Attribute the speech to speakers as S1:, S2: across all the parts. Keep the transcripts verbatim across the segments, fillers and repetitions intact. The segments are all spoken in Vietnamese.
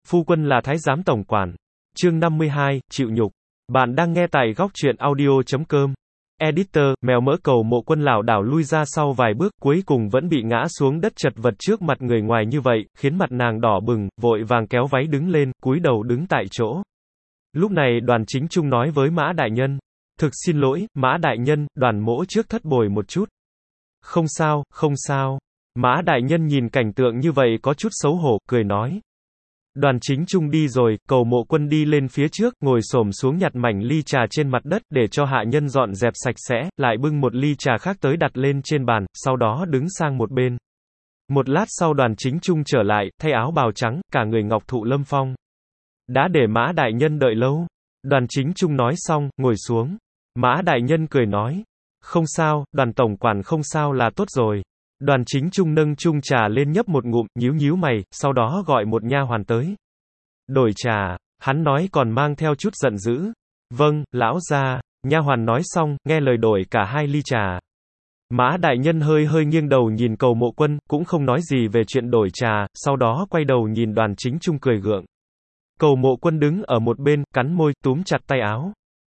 S1: Phu quân là thái giám tổng quản. Chương năm mươi hai, chịu nhục. Bạn đang nghe tại góc truyện audio chấm com. Editor, mèo mỡ Cầu Mộ Quân lảo đảo lui ra sau vài bước, cuối cùng vẫn bị ngã xuống đất chật vật trước mặt người ngoài như vậy, khiến mặt nàng đỏ bừng, vội vàng kéo váy đứng lên, cúi đầu đứng tại chỗ. Lúc này Đoàn Chính Trung nói với Mã đại nhân. Thực xin lỗi, Mã đại nhân, Đoàn mỗ trước thất bồi một chút. Không sao, không sao. Mã đại nhân nhìn cảnh tượng như vậy có chút xấu hổ, cười nói. Đoàn Chính Trung đi rồi, Cầu Mộ Quân đi lên phía trước, ngồi xổm xuống nhặt mảnh ly trà trên mặt đất, để cho hạ nhân dọn dẹp sạch sẽ, lại bưng một ly trà khác tới đặt lên trên bàn, sau đó đứng sang một bên. Một lát sau Đoàn Chính Trung trở lại, thay áo bào trắng, cả người ngọc thụ lâm phong. Đã để Mã đại nhân đợi lâu. Đoàn Chính Trung nói xong, ngồi xuống. Mã đại nhân cười nói. Không sao, Đoàn tổng quản không sao là tốt rồi. Đoàn Chính Trung nâng chung trà lên nhấp một ngụm, nhíu nhíu mày, sau đó gọi một nha hoàn tới. Đổi trà, hắn nói còn mang theo chút giận dữ. Vâng, lão gia. Nha hoàn nói xong, nghe lời đổi cả hai ly trà. Mã đại nhân hơi hơi nghiêng đầu nhìn Cầu Mộ Quân, cũng không nói gì về chuyện đổi trà, sau đó quay đầu nhìn Đoàn Chính Trung cười gượng. Cầu Mộ Quân đứng ở một bên, cắn môi, túm chặt tay áo.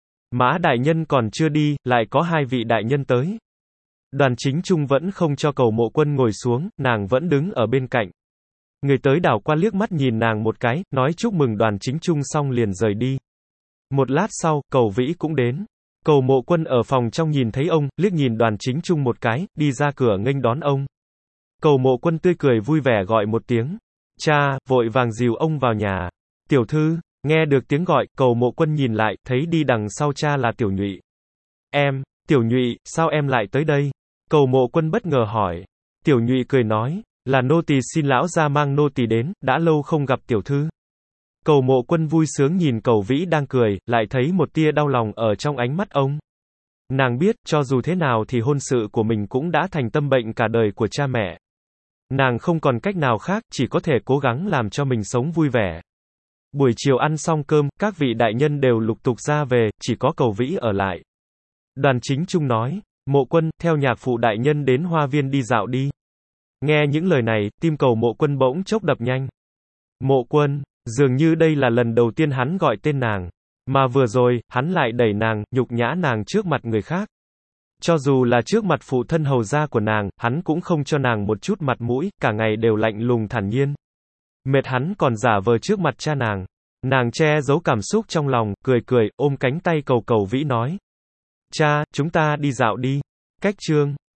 S1: Mã đại nhân còn chưa đi, lại có hai vị đại nhân tới. Đoàn Chính Trung vẫn không cho Cầu Mộ Quân ngồi xuống, nàng vẫn đứng ở bên cạnh. Người tới đảo qua liếc mắt nhìn nàng một cái, nói chúc mừng Đoàn Chính Trung xong liền rời đi. Một lát sau, Cầu Vĩ cũng đến. Cầu Mộ Quân ở phòng trong nhìn thấy ông, liếc nhìn Đoàn Chính Trung một cái, đi ra cửa nghênh đón ông. Cầu Mộ Quân tươi cười vui vẻ gọi một tiếng. Cha, vội vàng dìu ông vào nhà. Tiểu thư, nghe được tiếng gọi, Cầu Mộ Quân nhìn lại, thấy đi đằng sau cha là Tiểu Nhụy. Em, Tiểu Nhụy, sao em lại tới đây? Cầu Mộ Quân bất ngờ hỏi. Tiểu Nhụy cười nói, là nô tỳ xin lão gia mang nô tỳ đến, đã lâu không gặp tiểu thư. Cầu Mộ Quân vui sướng nhìn Cầu Vĩ đang cười, lại thấy một tia đau lòng ở trong ánh mắt ông. Nàng biết, cho dù thế nào thì hôn sự của mình cũng đã thành tâm bệnh cả đời của cha mẹ. Nàng không còn cách nào khác, chỉ có thể cố gắng làm cho mình sống vui vẻ. Buổi chiều ăn xong cơm, các vị đại nhân đều lục tục ra về, chỉ có Cầu Vĩ ở lại. Đoàn Chính Trung nói, Mộ Quân, theo nhạc phụ đại nhân đến hoa viên đi dạo đi. Nghe những lời này, tim Cầu Mộ Quân bỗng chốc đập nhanh. Mộ Quân, dường như đây là lần đầu tiên hắn gọi tên nàng. Mà vừa rồi, hắn lại đẩy nàng, nhục nhã nàng trước mặt người khác. Cho dù là trước mặt phụ thân hầu gia của nàng, hắn cũng không cho nàng một chút mặt mũi, cả ngày đều lạnh lùng thản nhiên. Mệt hắn còn giả vờ trước mặt cha nàng. Nàng che giấu cảm xúc trong lòng, cười cười, ôm cánh tay Cầu Cầu Vĩ nói. Cha, chúng ta đi dạo đi. Cách chương.